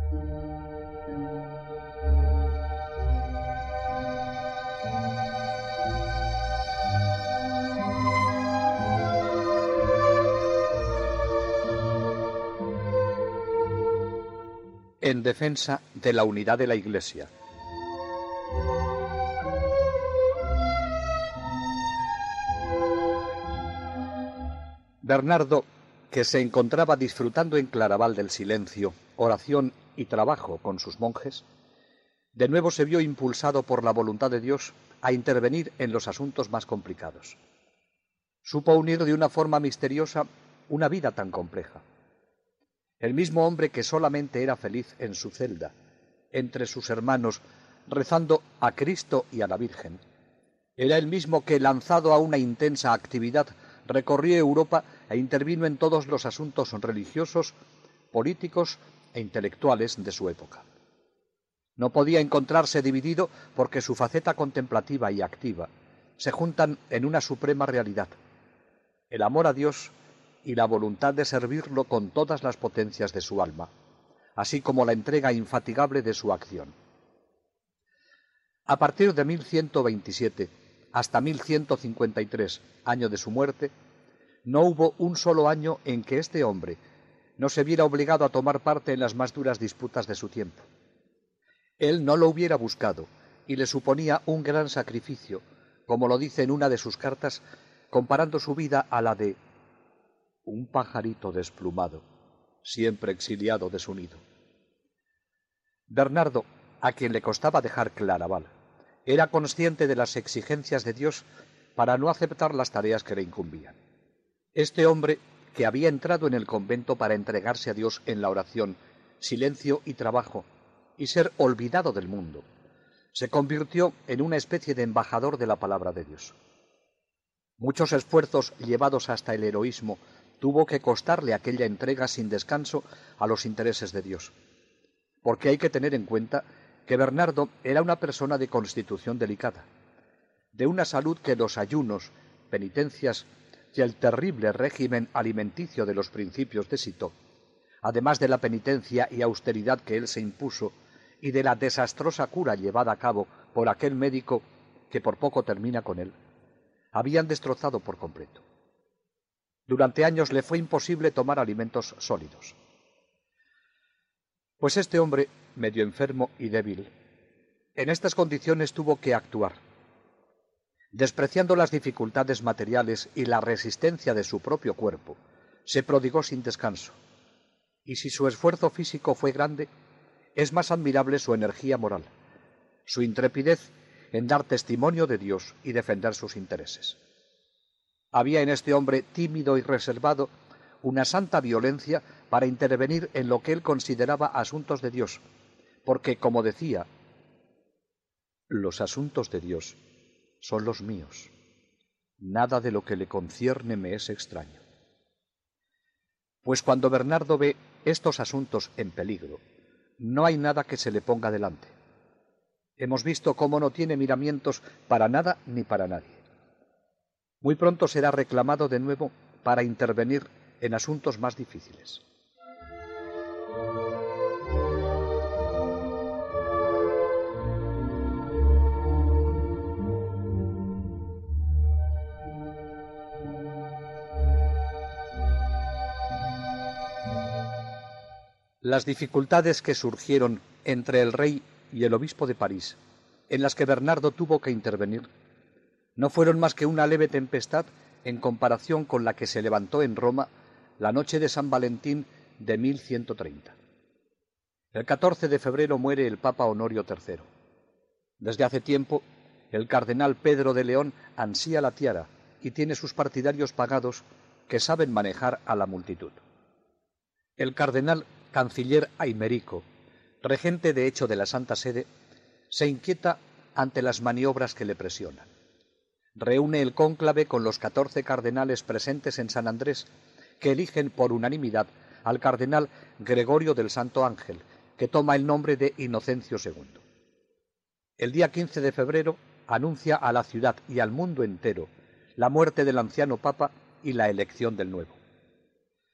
En defensa de la unidad de la Iglesia. Bernardo, que se encontraba disfrutando en Claraval del silencio, oración y trabajo con sus monjes, de nuevo se vio impulsado por la voluntad de Dios a intervenir en los asuntos más complicados. Supo unir de una forma misteriosa una vida tan compleja. El mismo hombre que solamente era feliz en su celda, entre sus hermanos, rezando a Cristo y a la Virgen, era el mismo que, lanzado a una intensa actividad, recorrió Europa e intervino en todos los asuntos religiosos, políticos e intelectuales de su época. No podía encontrarse dividido porque su faceta contemplativa y activa se juntan en una suprema realidad: el amor a Dios y la voluntad de servirlo con todas las potencias de su alma, así como la entrega infatigable de su acción. A partir de 1127 hasta 1153, año de su muerte, no hubo un solo año en que este hombre no se viera obligado a tomar parte en las más duras disputas de su tiempo. Él no lo hubiera buscado y le suponía un gran sacrificio, como lo dice en una de sus cartas, comparando su vida a la de un pajarito desplumado, siempre exiliado de su nido. Bernardo, a quien le costaba dejar Claraval, era consciente de las exigencias de Dios para no aceptar las tareas que le incumbían. Este hombre, que había entrado en el convento para entregarse a Dios en la oración, silencio y trabajo, y ser olvidado del mundo, se convirtió en una especie de embajador de la palabra de Dios. Muchos esfuerzos llevados hasta el heroísmo tuvo que costarle aquella entrega sin descanso a los intereses de Dios, porque hay que tener en cuenta que Bernardo era una persona de constitución delicada, de una salud que los ayunos, penitencias y el terrible régimen alimenticio de los principios de Citeaux, además de la penitencia y austeridad que él se impuso y de la desastrosa cura llevada a cabo por aquel médico que por poco termina con él, habían destrozado por completo. Durante años le fue imposible tomar alimentos sólidos. Pues este hombre, medio enfermo y débil, en estas condiciones tuvo que actuar. Despreciando las dificultades materiales y la resistencia de su propio cuerpo, se prodigó sin descanso. Y si su esfuerzo físico fue grande, es más admirable su energía moral, su intrepidez en dar testimonio de Dios y defender sus intereses. Había en este hombre tímido y reservado una santa violencia para intervenir en lo que él consideraba asuntos de Dios, porque, como decía, los asuntos de Dios son los míos, nada de lo que le concierne me es extraño. Pues cuando Bernardo ve estos asuntos en peligro, no hay nada que se le ponga delante. Hemos visto cómo no tiene miramientos para nada ni para nadie. Muy pronto será reclamado de nuevo para intervenir en asuntos más difíciles. Las dificultades que surgieron entre el rey y el obispo de París, en las que Bernardo tuvo que intervenir, no fueron más que una leve tempestad en comparación con la que se levantó en Roma la noche de San Valentín de 1130. El 14 de febrero muere el Papa Honorio III. Desde hace tiempo, el cardenal Pedro de León ansía la tiara y tiene sus partidarios pagados que saben manejar a la multitud. El cardenal canciller Aimerico, regente de hecho de la Santa Sede, se inquieta ante las maniobras que le presionan. Reúne el cónclave con los 14 cardenales presentes en San Andrés, que eligen por unanimidad al cardenal Gregorio del Santo Ángel, que toma el nombre de Inocencio II. El día 15 de febrero anuncia a la ciudad y al mundo entero la muerte del anciano papa y la elección del nuevo.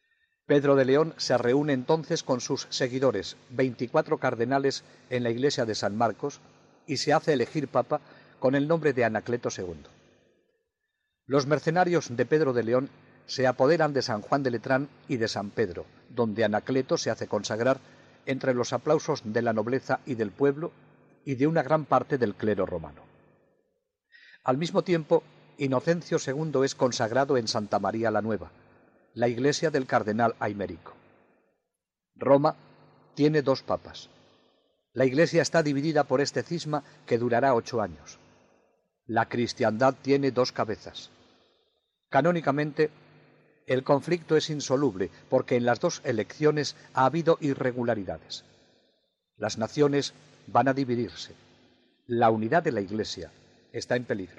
Pedro de León se reúne entonces con sus seguidores, 24 cardenales, en la iglesia de San Marcos, y se hace elegir papa con el nombre de Anacleto II. Los mercenarios de Pedro de León se apoderan de San Juan de Letrán y de San Pedro, donde Anacleto se hace consagrar entre los aplausos de la nobleza y del pueblo y de una gran parte del clero romano. Al mismo tiempo, Inocencio II es consagrado en Santa María la Nueva, la iglesia del cardenal Aimerico. Roma tiene 2 papas. La iglesia está dividida por este cisma que durará 8 años. La cristiandad tiene 2 cabezas. Canónicamente, el conflicto es insoluble porque en las 2 elecciones ha habido irregularidades. Las naciones van a dividirse. La unidad de la iglesia está en peligro.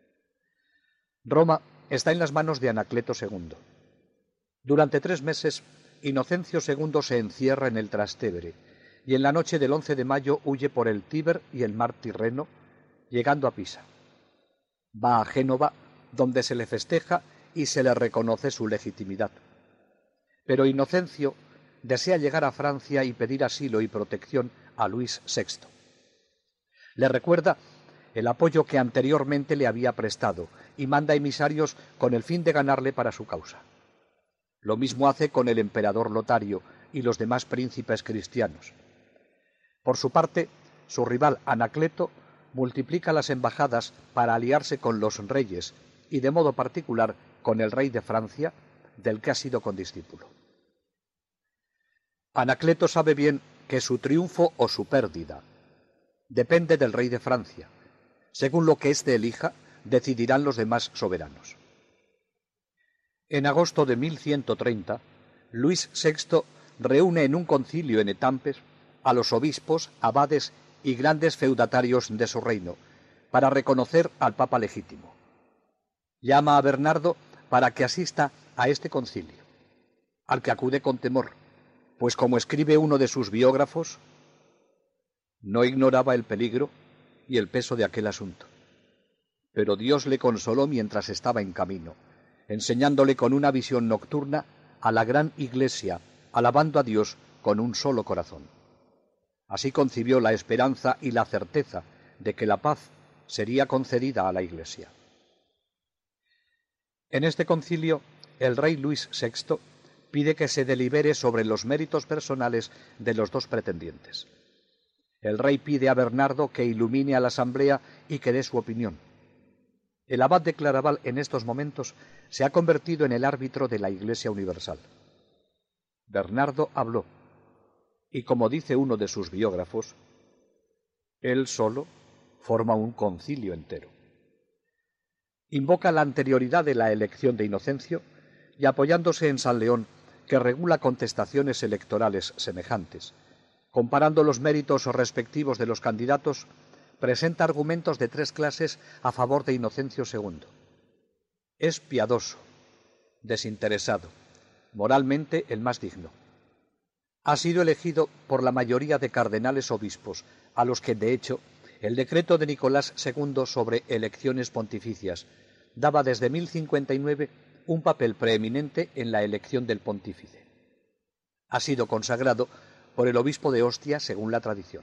Roma está en las manos de Anacleto II. Durante 3 meses, Inocencio II se encierra en el Trastevere y en la noche del 11 de mayo huye por el Tíber y el mar Tirreno, llegando a Pisa. Va a Génova, donde se le festeja y se le reconoce su legitimidad. Pero Inocencio desea llegar a Francia y pedir asilo y protección a Luis VI. Le recuerda el apoyo que anteriormente le había prestado y manda emisarios con el fin de ganarle para su causa. Lo mismo hace con el emperador Lotario y los demás príncipes cristianos. Por su parte, su rival Anacleto multiplica las embajadas para aliarse con los reyes y de modo particular con el rey de Francia, del que ha sido condiscípulo. Anacleto sabe bien que su triunfo o su pérdida depende del rey de Francia. Según lo que éste elija, decidirán los demás soberanos. En agosto de 1130, Luis VI reúne en un concilio en Etampes a los obispos, abades y grandes feudatarios de su reino, para reconocer al Papa legítimo. Llama a Bernardo para que asista a este concilio, al que acude con temor, pues como escribe uno de sus biógrafos, no ignoraba el peligro y el peso de aquel asunto. Pero Dios le consoló mientras estaba en camino, enseñándole con una visión nocturna a la gran Iglesia, alabando a Dios con un solo corazón. Así concibió la esperanza y la certeza de que la paz sería concedida a la Iglesia. En este concilio, el rey Luis VI pide que se delibere sobre los méritos personales de los 2 pretendientes. El rey pide a Bernardo que ilumine a la asamblea y que dé su opinión. El abad de Claraval en estos momentos se ha convertido en el árbitro de la Iglesia universal. Bernardo habló, y como dice uno de sus biógrafos, él solo forma un concilio entero. Invoca la anterioridad de la elección de Inocencio y apoyándose en San León, que regula contestaciones electorales semejantes, comparando los méritos respectivos de los candidatos, presenta argumentos de 3 clases a favor de Inocencio II. Es piadoso, desinteresado, moralmente el más digno. Ha sido elegido por la mayoría de cardenales obispos, a los que, de hecho, el decreto de Nicolás II sobre elecciones pontificias daba desde 1059 un papel preeminente en la elección del pontífice. Ha sido consagrado por el obispo de Ostia, según la tradición.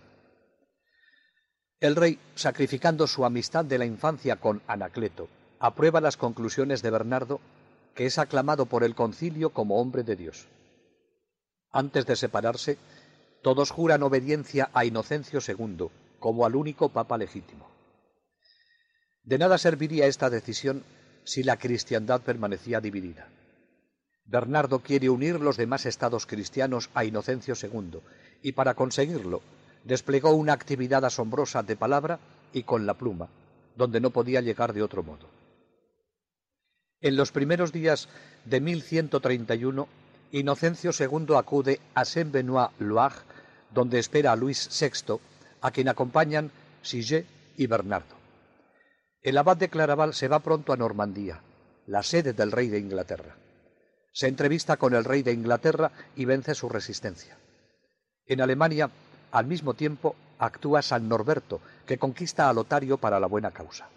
El rey, sacrificando su amistad de la infancia con Anacleto, aprueba las conclusiones de Bernardo, que es aclamado por el concilio como hombre de Dios. Antes de separarse, todos juran obediencia a Inocencio II, como al único papa legítimo. De nada serviría esta decisión si la cristiandad permanecía dividida. Bernardo quiere unir los demás estados cristianos a Inocencio II, y para conseguirlo desplegó una actividad asombrosa de palabra y con la pluma, donde no podía llegar de otro modo. En los primeros días de 1131, Inocencio II acude a Saint-Benoît-Loire, donde espera a Luis VI, a quien acompañan Siget y Bernardo. El abad de Claraval se va pronto a Normandía, la sede del rey de Inglaterra. Se entrevista con el rey de Inglaterra y vence su resistencia. En Alemania, al mismo tiempo, actúa San Norberto, que conquista a Lotario para la buena causa.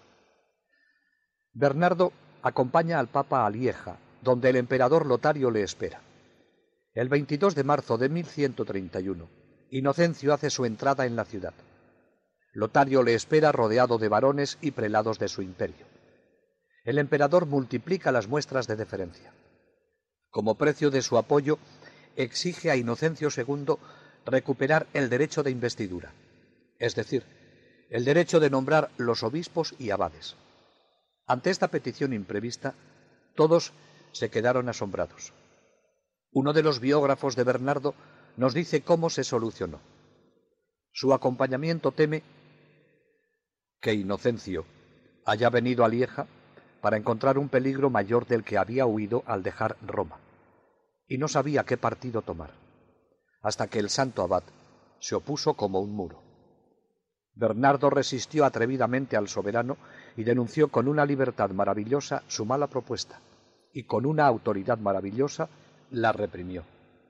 Bernardo acompaña al Papa a Lieja, donde el emperador Lotario le espera. El 22 de marzo de 1131, Inocencio hace su entrada en la ciudad. Lotario le espera rodeado de varones y prelados de su imperio. El emperador multiplica las muestras de deferencia. Como precio de su apoyo, exige a Inocencio II recuperar el derecho de investidura, es decir, el derecho de nombrar los obispos y abades. Ante esta petición imprevista, todos se quedaron asombrados. Uno de los biógrafos de Bernardo nos dice cómo se solucionó. Su acompañamiento teme que Inocencio haya venido a Lieja para encontrar un peligro mayor del que había huido al dejar Roma, y no sabía qué partido tomar, hasta que el santo abad se opuso como un muro. Bernardo resistió atrevidamente al soberano y denunció con una libertad maravillosa su mala propuesta, y con una autoridad maravillosa la reprimió.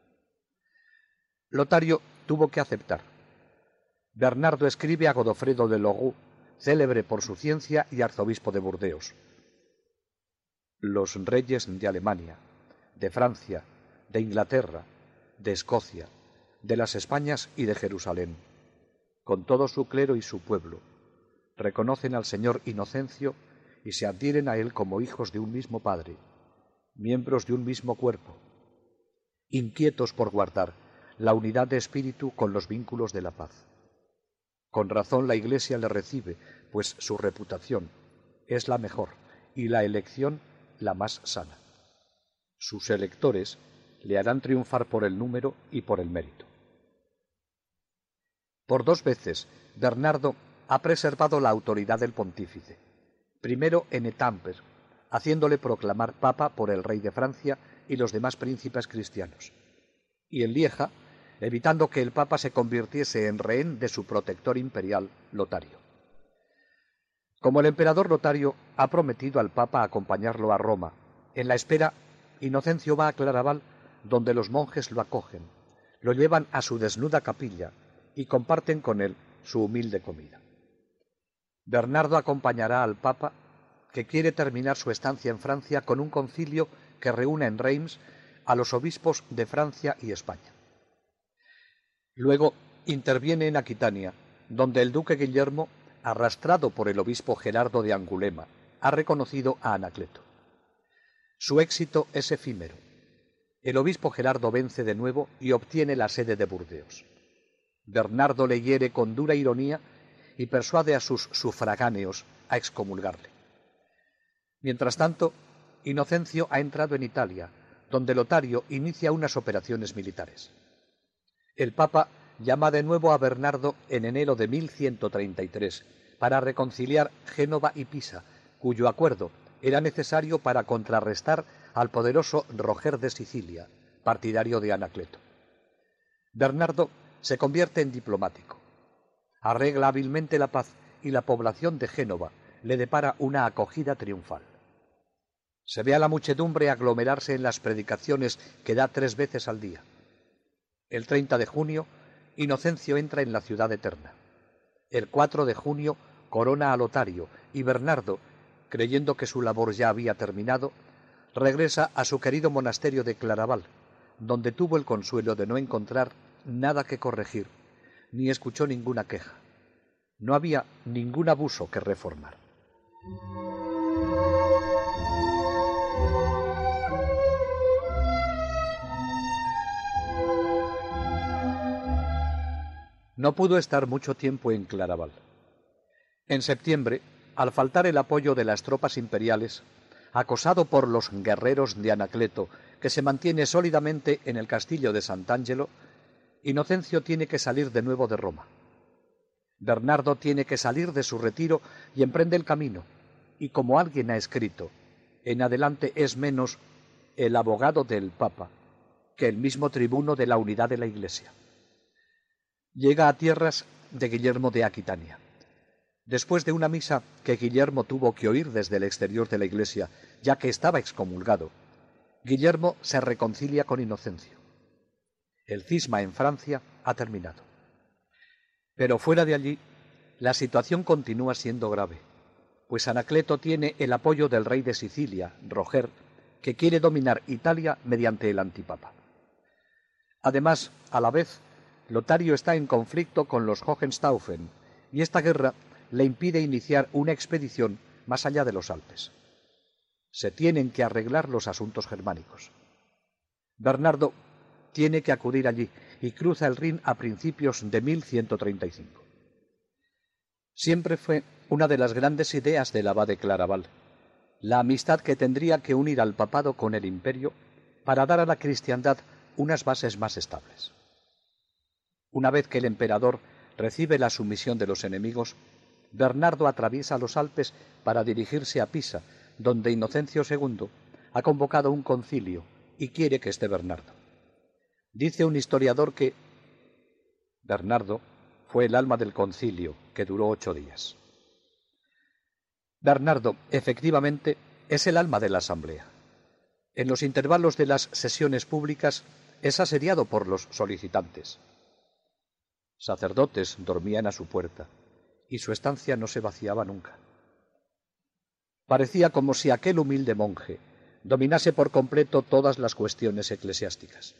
Lotario tuvo que aceptar. Bernardo escribe a Godofredo de Loroux, célebre por su ciencia y arzobispo de Burdeos: los reyes de Alemania, de Francia, de Inglaterra, de Escocia, de las Españas y de Jerusalén, con todo su clero y su pueblo, reconocen al señor Inocencio y se adhieren a él como hijos de un mismo Padre, miembros de un mismo cuerpo, inquietos por guardar la unidad de espíritu con los vínculos de la paz. Con razón la Iglesia le recibe, pues su reputación es la mejor y la elección la más sana. Sus electores le harán triunfar por el número y por el mérito. Por 2 veces, Bernardo ha preservado la autoridad del pontífice. Primero en Étampes, haciéndole proclamar papa por el rey de Francia y los demás príncipes cristianos, y en Lieja, evitando que el papa se convirtiese en rehén de su protector imperial, Lotario. Como el emperador Lotario ha prometido al papa acompañarlo a Roma, en la espera, Inocencio va a Claraval, donde los monjes lo acogen, lo llevan a su desnuda capilla y comparten con él su humilde comida. Bernardo acompañará al papa, que quiere terminar su estancia en Francia con un concilio que reúna en Reims a los obispos de Francia y España. Luego interviene en Aquitania, donde el duque Guillermo, arrastrado por el obispo Gerardo de Angulema, ha reconocido a Anacleto. Su éxito es efímero. El obispo Gerardo vence de nuevo y obtiene la sede de Burdeos. Bernardo le hiere con dura ironía y persuade a sus sufragáneos a excomulgarle. Mientras tanto, Inocencio ha entrado en Italia, donde Lotario inicia unas operaciones militares. El Papa llama de nuevo a Bernardo en enero de 1133 para reconciliar Génova y Pisa, cuyo acuerdo era necesario para contrarrestar al poderoso Roger de Sicilia, partidario de Anacleto. Bernardo se convierte en diplomático. Arregla hábilmente la paz y la población de Génova le depara una acogida triunfal. Se ve a la muchedumbre aglomerarse en las predicaciones que da 3 veces al día. El 30 de junio, Inocencio entra en la ciudad eterna. El 4 de junio corona a Lotario y Bernardo, creyendo que su labor ya había terminado, regresa a su querido monasterio de Claraval, donde tuvo el consuelo de no encontrar nada que corregir, ni escuchó ninguna queja. No había ningún abuso que reformar. No pudo estar mucho tiempo en Claraval. En septiembre, al faltar el apoyo de las tropas imperiales, acosado por los guerreros de Anacleto, que se mantiene sólidamente en el castillo de Sant'Angelo, Inocencio tiene que salir de nuevo de Roma. Bernardo tiene que salir de su retiro y emprende el camino, y como alguien ha escrito, en adelante es menos el abogado del Papa que el mismo tribuno de la unidad de la Iglesia. Llega a tierras de Guillermo de Aquitania. Después de una misa que Guillermo tuvo que oír desde el exterior de la iglesia, ya que estaba excomulgado, Guillermo se reconcilia con Inocencio. El cisma en Francia ha terminado. Pero fuera de allí, la situación continúa siendo grave, pues Anacleto tiene el apoyo del rey de Sicilia, Roger, que quiere dominar Italia mediante el antipapa. Además, a la vez, Lotario está en conflicto con los Hohenstaufen, y esta guerra le impide iniciar una expedición más allá de los Alpes. Se tienen que arreglar los asuntos germánicos. Bernardo tiene que acudir allí y cruza el Rin a principios de 1135. Siempre fue una de las grandes ideas del abad de Claraval, la amistad que tendría que unir al papado con el imperio para dar a la cristiandad unas bases más estables. Una vez que el emperador recibe la sumisión de los enemigos, Bernardo atraviesa los Alpes para dirigirse a Pisa, donde Inocencio II ha convocado un concilio y quiere que esté Bernardo. Dice un historiador que Bernardo fue el alma del concilio, que duró 8 días. Bernardo, efectivamente, es el alma de la asamblea. En los intervalos de las sesiones públicas es asediado por los solicitantes. Sacerdotes dormían a su puerta y su estancia no se vaciaba nunca. Parecía como si aquel humilde monje dominase por completo todas las cuestiones eclesiásticas.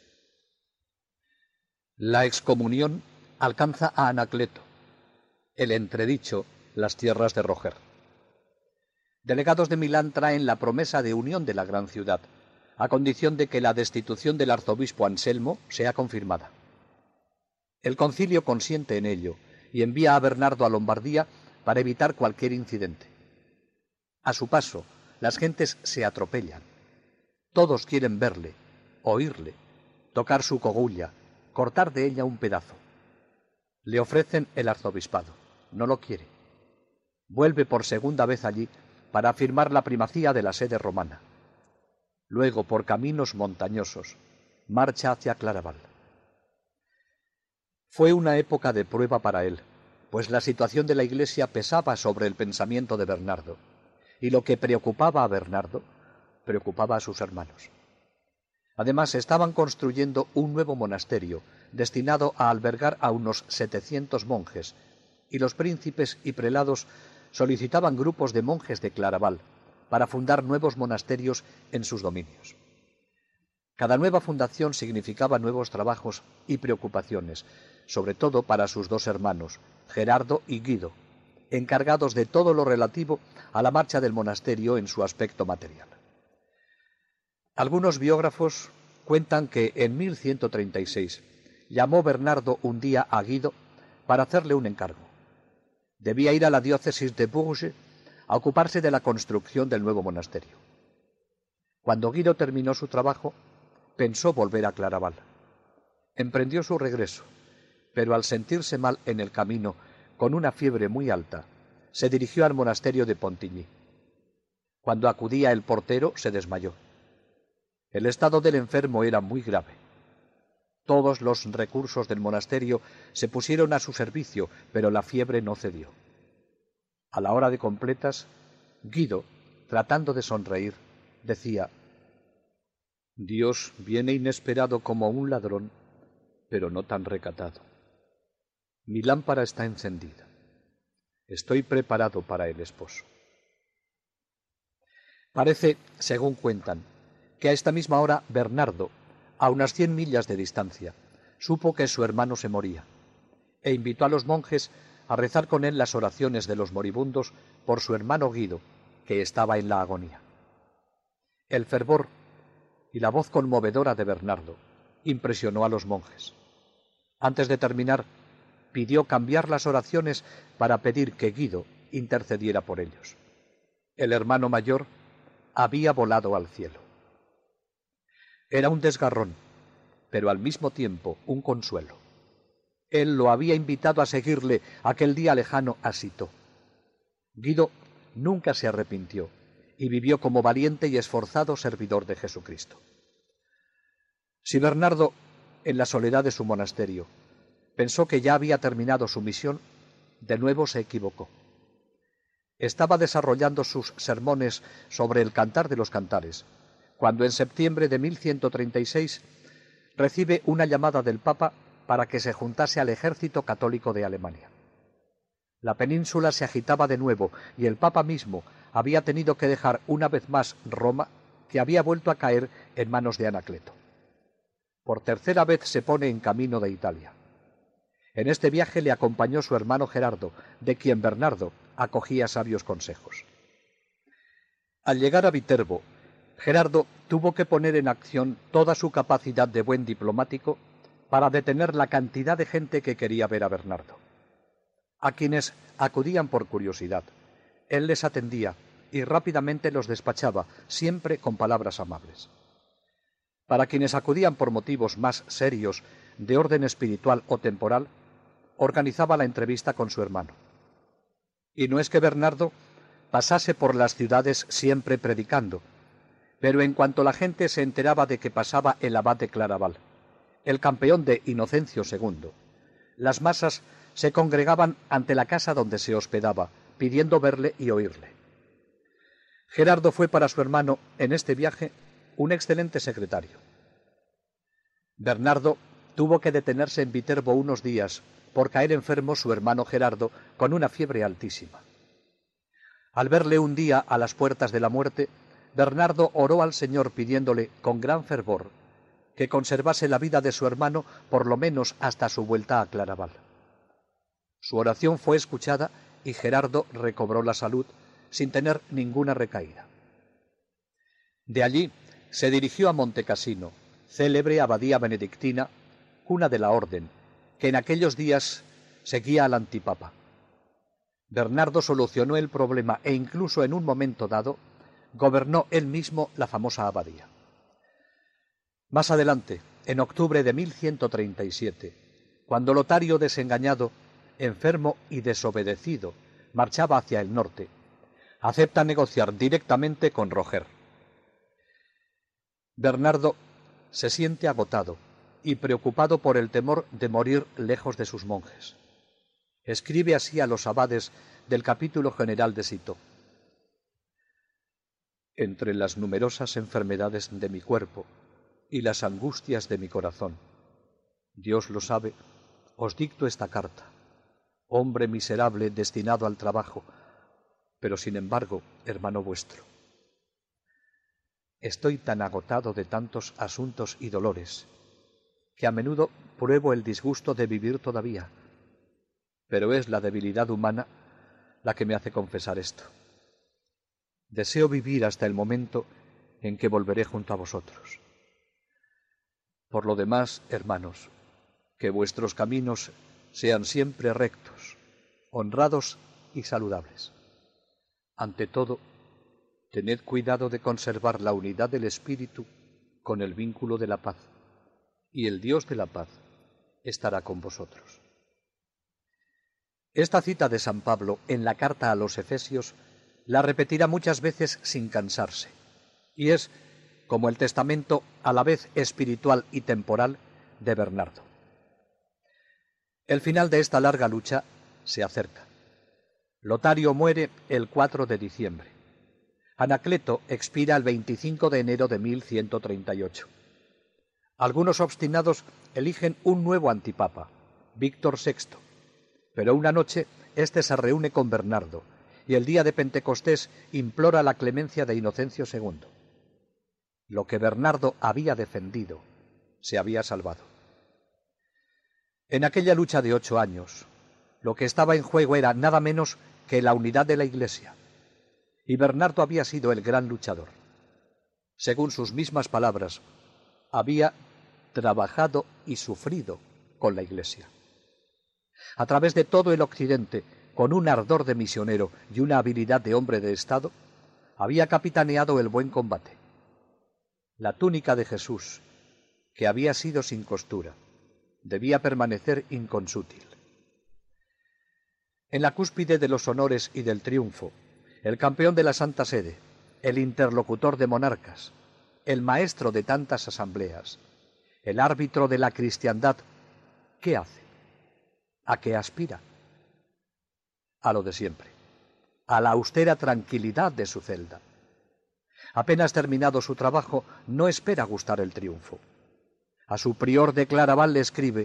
La excomunión alcanza a Anacleto, el entredicho las tierras de Roger. Delegados de Milán traen la promesa de unión de la gran ciudad, a condición de que la destitución del arzobispo Anselmo sea confirmada. El concilio consiente en ello y envía a Bernardo a Lombardía para evitar cualquier incidente. A su paso, las gentes se atropellan. Todos quieren verle, oírle, tocar su cogulla, cortar de ella un pedazo. Le ofrecen el arzobispado. No lo quiere. Vuelve por segunda vez allí para afirmar la primacía de la sede romana. Luego, por caminos montañosos, marcha hacia Claraval. Fue una época de prueba para él, pues la situación de la Iglesia pesaba sobre el pensamiento de Bernardo, y lo que preocupaba a Bernardo preocupaba a sus hermanos. Además, estaban construyendo un nuevo monasterio destinado a albergar a unos 700 monjes, y los príncipes y prelados solicitaban grupos de monjes de Claraval para fundar nuevos monasterios en sus dominios. Cada nueva fundación significaba nuevos trabajos y preocupaciones, sobre todo para sus dos hermanos, Gerardo y Guido, encargados de todo lo relativo a la marcha del monasterio en su aspecto material. Algunos biógrafos cuentan que en 1136 llamó Bernardo un día a Guido para hacerle un encargo. Debía ir a la diócesis de Bourges a ocuparse de la construcción del nuevo monasterio. Cuando Guido terminó su trabajo, pensó volver a Claraval. Emprendió su regreso, pero al sentirse mal en el camino, con una fiebre muy alta, se dirigió al monasterio de Pontigny. Cuando acudía el portero, se desmayó. El estado del enfermo era muy grave. Todos los recursos del monasterio se pusieron a su servicio, pero la fiebre no cedió. A la hora de completas, Guido, tratando de sonreír, decía: «Dios viene inesperado como un ladrón, pero no tan recatado. Mi lámpara está encendida. Estoy preparado para el esposo». Parece, según cuentan, que a esta misma hora Bernardo, a unas 100 millas de distancia, supo que su hermano se moría, e invitó a los monjes a rezar con él las oraciones de los moribundos por su hermano Guido, que estaba en la agonía. El fervor y la voz conmovedora de Bernardo impresionó a los monjes. Antes de terminar, pidió cambiar las oraciones para pedir que Guido intercediera por ellos. El hermano mayor había volado al cielo. Era un desgarrón, pero al mismo tiempo un consuelo. Él lo había invitado a seguirle aquel día lejano a Citeaux. Guido nunca se arrepintió y vivió como valiente y esforzado servidor de Jesucristo. Si Bernardo, en la soledad de su monasterio, pensó que ya había terminado su misión, de nuevo se equivocó. Estaba desarrollando sus sermones sobre el Cantar de los Cantares, cuando en septiembre de 1136 recibe una llamada del Papa para que se juntase al ejército católico de Alemania. La península se agitaba de nuevo y el Papa mismo había tenido que dejar una vez más Roma, que había vuelto a caer en manos de Anacleto. Por tercera vez se pone en camino de Italia. En este viaje le acompañó su hermano Gerardo, de quien Bernardo acogía sabios consejos. Al llegar a Viterbo, Gerardo tuvo que poner en acción toda su capacidad de buen diplomático para detener la cantidad de gente que quería ver a Bernardo. A quienes acudían por curiosidad, él les atendía y rápidamente los despachaba, siempre con palabras amables. Para quienes acudían por motivos más serios, de orden espiritual o temporal, organizaba la entrevista con su hermano. Y no es que Bernardo pasase por las ciudades siempre predicando, pero en cuanto la gente se enteraba de que pasaba el abad de Claraval, el campeón de Inocencio II, las masas se congregaban ante la casa donde se hospedaba, pidiendo verle y oírle. Gerardo fue para su hermano en este viaje un excelente secretario. Bernardo tuvo que detenerse en Viterbo unos días por caer enfermo su hermano Gerardo con una fiebre altísima. Al verle un día a las puertas de la muerte, Bernardo oró al Señor pidiéndole con gran fervor que conservase la vida de su hermano por lo menos hasta su vuelta a Claraval. Su oración fue escuchada y Gerardo recobró la salud sin tener ninguna recaída. De allí se dirigió a Montecassino, célebre abadía benedictina, cuna de la orden, que en aquellos días seguía al antipapa. Bernardo solucionó el problema e incluso en un momento dado gobernó él mismo la famosa abadía. Más adelante, en octubre de 1137, cuando Lotario desengañado, enfermo y desobedecido marchaba hacia el norte, acepta negociar directamente con Roger. Bernardo se siente agotado y preocupado por el temor de morir lejos de sus monjes. Escribe así a los abades del capítulo general de Citeaux: entre las numerosas enfermedades de mi cuerpo y las angustias de mi corazón, Dios lo sabe, os dicto esta carta, hombre miserable destinado al trabajo, pero sin embargo, hermano vuestro. Estoy tan agotado de tantos asuntos y dolores, que a menudo pruebo el disgusto de vivir todavía, pero es la debilidad humana la que me hace confesar esto. Deseo vivir hasta el momento en que volveré junto a vosotros. Por lo demás, hermanos, que vuestros caminos sean siempre rectos, honrados y saludables. Ante todo, tened cuidado de conservar la unidad del espíritu con el vínculo de la paz, y el Dios de la paz estará con vosotros. Esta cita de San Pablo en la carta a los Efesios la repetirá muchas veces sin cansarse, y es como el testamento a la vez espiritual y temporal de Bernardo. El final de esta larga lucha se acerca. Lotario muere el 4 de diciembre. Anacleto expira el 25 de enero de 1138. Algunos obstinados eligen un nuevo antipapa, Víctor VI, pero una noche éste se reúne con Bernardo y el día de Pentecostés implora la clemencia de Inocencio II. Lo que Bernardo había defendido se había salvado. En aquella lucha de 8 años, lo que estaba en juego era nada menos que la unidad de la Iglesia, y Bernardo había sido el gran luchador. Según sus mismas palabras, había trabajado y sufrido con la Iglesia. A través de todo el Occidente, con un ardor de misionero y una habilidad de hombre de Estado, había capitaneado el buen combate. La túnica de Jesús, que había sido sin costura, debía permanecer inconsútil. En la cúspide de los honores y del triunfo, el campeón de la Santa Sede, el interlocutor de monarcas, el maestro de tantas asambleas, el árbitro de la cristiandad, ¿qué hace? ¿A qué aspira? A lo de siempre, a la austera tranquilidad de su celda. Apenas terminado su trabajo, no espera gustar el triunfo. A su prior de Claraval le escribe: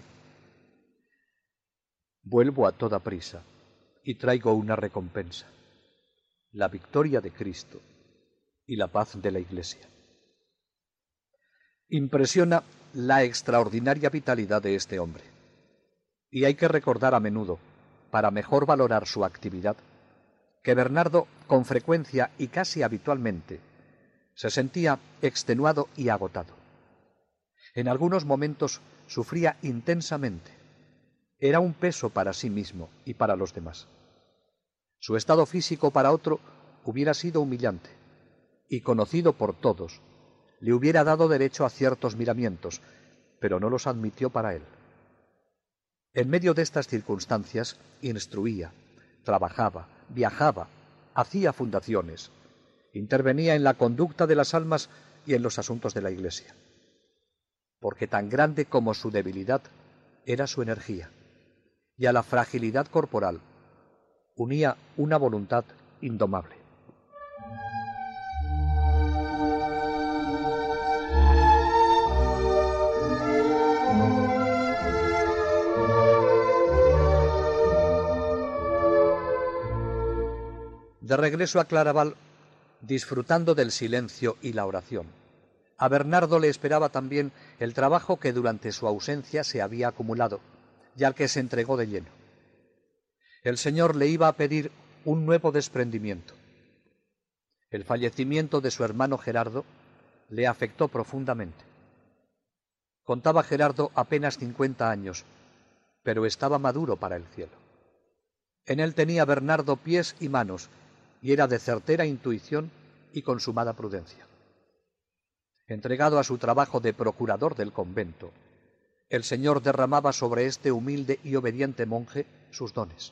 vuelvo a toda prisa y traigo una recompensa, la victoria de Cristo y la paz de la Iglesia. Impresiona la extraordinaria vitalidad de este hombre. Y hay que recordar a menudo, para mejor valorar su actividad, que Bernardo, con frecuencia y casi habitualmente, se sentía extenuado y agotado. En algunos momentos sufría intensamente. Era un peso para sí mismo y para los demás. Su estado físico para otro hubiera sido humillante, y conocido por todos, le hubiera dado derecho a ciertos miramientos, pero no los admitió para él. En medio de estas circunstancias, instruía, trabajaba, viajaba, hacía fundaciones, intervenía en la conducta de las almas y en los asuntos de la Iglesia. Porque tan grande como su debilidad era su energía, y a la fragilidad corporal unía una voluntad indomable. De regreso a Claraval, disfrutando del silencio y la oración, a Bernardo le esperaba también el trabajo que durante su ausencia se había acumulado y al que se entregó de lleno. El Señor le iba a pedir un nuevo desprendimiento. El fallecimiento de su hermano Gerardo le afectó profundamente. Contaba Gerardo apenas 50 años, pero estaba maduro para el cielo. En él tenía Bernardo pies y manos, y era de certera intuición y consumada prudencia. Entregado a su trabajo de procurador del convento, el Señor derramaba sobre este humilde y obediente monje sus dones.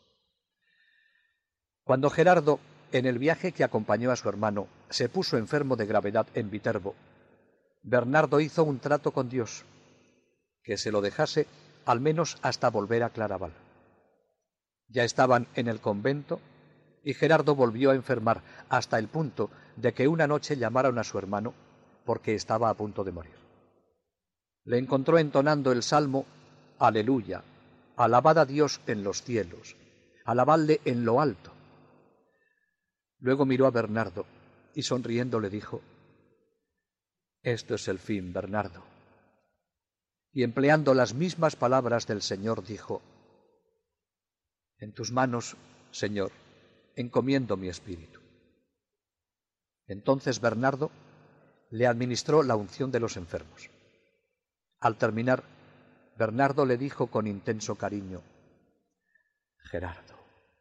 Cuando Gerardo, en el viaje que acompañó a su hermano, se puso enfermo de gravedad en Viterbo, Bernardo hizo un trato con Dios, que se lo dejase al menos hasta volver a Claraval. Ya estaban en el convento y Gerardo volvió a enfermar hasta el punto de que una noche llamaron a su hermano porque estaba a punto de morir. Le encontró entonando el salmo Aleluya, alabad a Dios en los cielos, alabadle en lo alto. Luego miró a Bernardo y sonriendo le dijo: Esto es el fin, Bernardo. Y empleando las mismas palabras del Señor dijo: En tus manos, Señor, encomiendo mi espíritu. Entonces Bernardo le administró la unción de los enfermos. Al terminar, Bernardo le dijo con intenso cariño: Gerardo.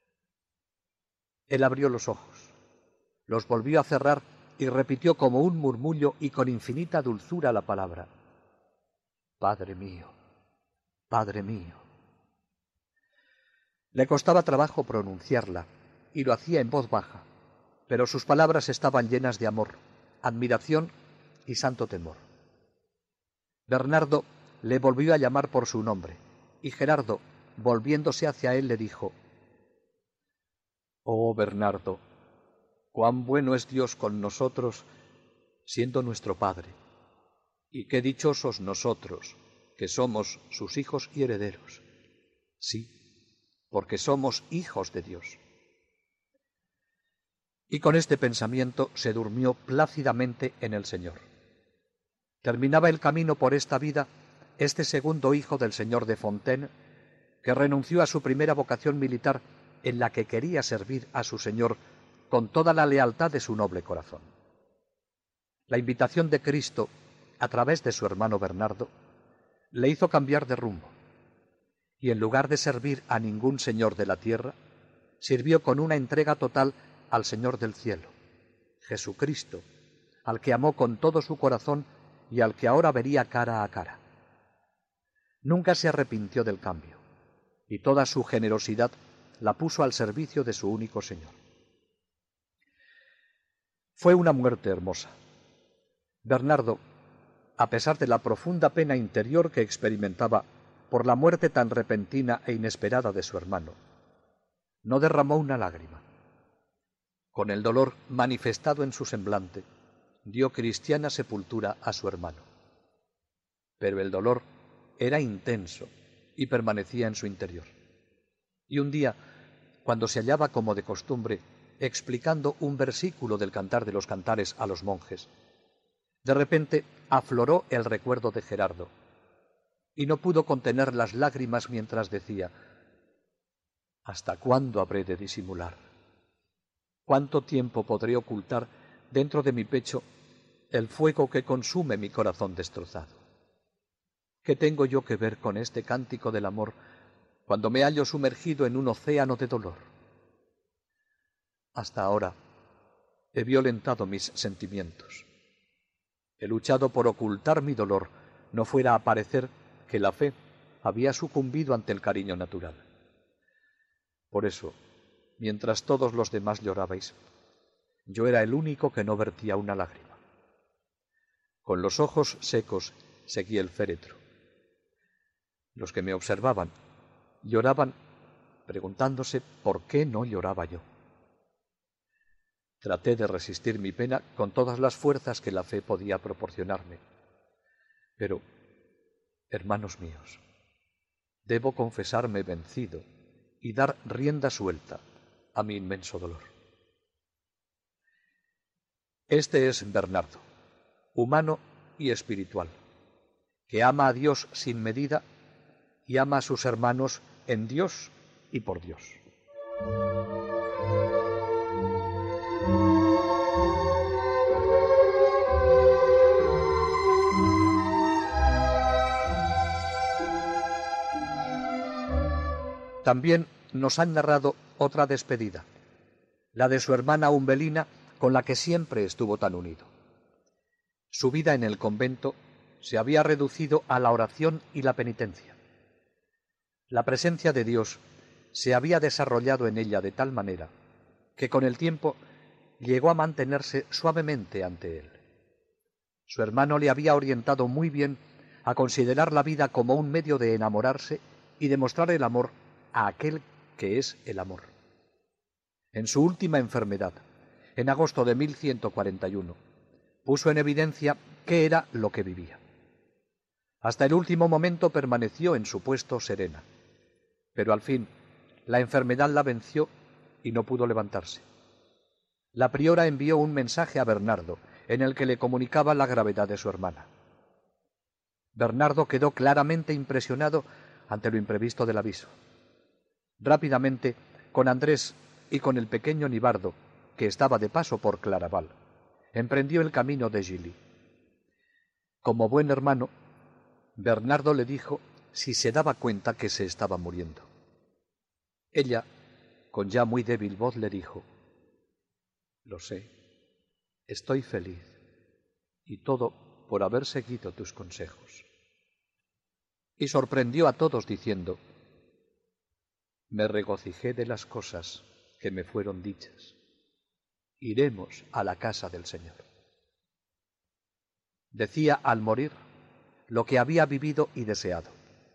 Él abrió los ojos, los volvió a cerrar y repitió como un murmullo y con infinita dulzura la palabra: Padre mío, Padre mío. Le costaba trabajo pronunciarla y lo hacía en voz baja, pero sus palabras estaban llenas de amor, admiración y santo temor. Bernardo le volvió a llamar por su nombre, y Gerardo, volviéndose hacia él, le dijo: Oh Bernardo, cuán bueno es Dios con nosotros, siendo nuestro Padre, y qué dichosos nosotros, que somos sus hijos y herederos. Sí, porque somos hijos de Dios. Y con este pensamiento se durmió plácidamente en el Señor. Terminaba el camino por esta vida este segundo hijo del señor de Fontaine, que renunció a su primera vocación militar en la que quería servir a su señor con toda la lealtad de su noble corazón. La invitación de Cristo, a través de su hermano Bernardo, le hizo cambiar de rumbo, y en lugar de servir a ningún señor de la tierra, sirvió con una entrega total al Señor del cielo, Jesucristo, al que amó con todo su corazón y al que ahora vería cara a cara. Nunca se arrepintió del cambio, y toda su generosidad la puso al servicio de su único Señor. Fue una muerte hermosa. Bernardo, a pesar de la profunda pena interior que experimentaba por la muerte tan repentina e inesperada de su hermano, no derramó una lágrima. Con el dolor manifestado en su semblante, dio cristiana sepultura a su hermano. Pero el dolor era intenso y permanecía en su interior. Y un día, cuando se hallaba como de costumbre explicando un versículo del Cantar de los Cantares a los monjes, De repente afloró el recuerdo de Gerardo, y no pudo contener las lágrimas mientras decía: ¿hasta cuándo habré de disimular? ¿Cuánto tiempo podré ocultar dentro de mi pecho el fuego que consume mi corazón destrozado? ¿Qué tengo yo que ver con este cántico del amor cuando me hallo sumergido en un océano de dolor? Hasta ahora he violentado mis sentimientos. He luchado por ocultar mi dolor, no fuera a parecer que la fe había sucumbido ante el cariño natural. Por eso, mientras todos los demás llorabais, yo era el único que no vertía una lágrima. Con los ojos secos seguí el féretro. Los que me observaban lloraban preguntándose por qué no lloraba yo. Traté de resistir mi pena con todas las fuerzas que la fe podía proporcionarme. Pero, hermanos míos, debo confesarme vencido y dar rienda suelta a mi inmenso dolor. Este es Bernardo, humano y espiritual, que ama a Dios sin medida y ama a sus hermanos en Dios y por Dios. También nos han narrado otra despedida, la de su hermana Umbelina, con la que siempre estuvo tan unido. Su vida en el convento se había reducido a la oración y la penitencia. La presencia de Dios se había desarrollado en ella de tal manera que con el tiempo llegó a mantenerse suavemente ante él. Su hermano le había orientado muy bien a considerar la vida como un medio de enamorarse y demostrar el amor a aquel que es el amor. En su última enfermedad, en agosto de 1141, puso en evidencia qué era lo que vivía. Hasta el último momento permaneció en su puesto serena, pero al fin la enfermedad la venció y no pudo levantarse. La priora envió un mensaje a Bernardo en el que le comunicaba la gravedad de su hermana. Bernardo quedó claramente impresionado ante lo imprevisto del aviso. Rápidamente, con Andrés y con el pequeño Nibardo, que estaba de paso por Claraval, emprendió el camino de Gilly. Como buen hermano, Bernardo le dijo si se daba cuenta que se estaba muriendo. Ella, con ya muy débil voz, le dijo: «Lo sé, estoy feliz, y todo por haber seguido tus consejos». Y sorprendió a todos diciendo: «Me regocijé de las cosas que me fueron dichas. Iremos a la casa del Señor». Decía al morir lo que había vivido y deseado.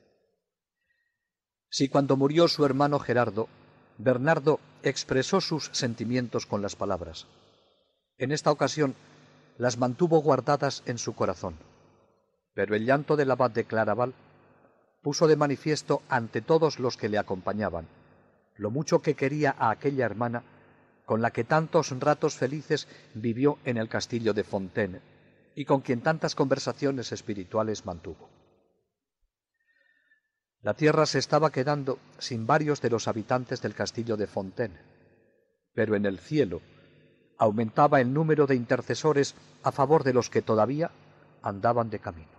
Si cuando murió su hermano Gerardo, Bernardo expresó sus sentimientos con las palabras, en esta ocasión las mantuvo guardadas en su corazón, pero el llanto del abad de Claraval puso de manifiesto ante todos los que le acompañaban lo mucho que quería a aquella hermana con la que tantos ratos felices vivió en el castillo de Fontaine y con quien tantas conversaciones espirituales mantuvo. La tierra se estaba quedando sin varios de los habitantes del castillo de Fontaine, pero en el cielo aumentaba el número de intercesores a favor de los que todavía andaban de camino.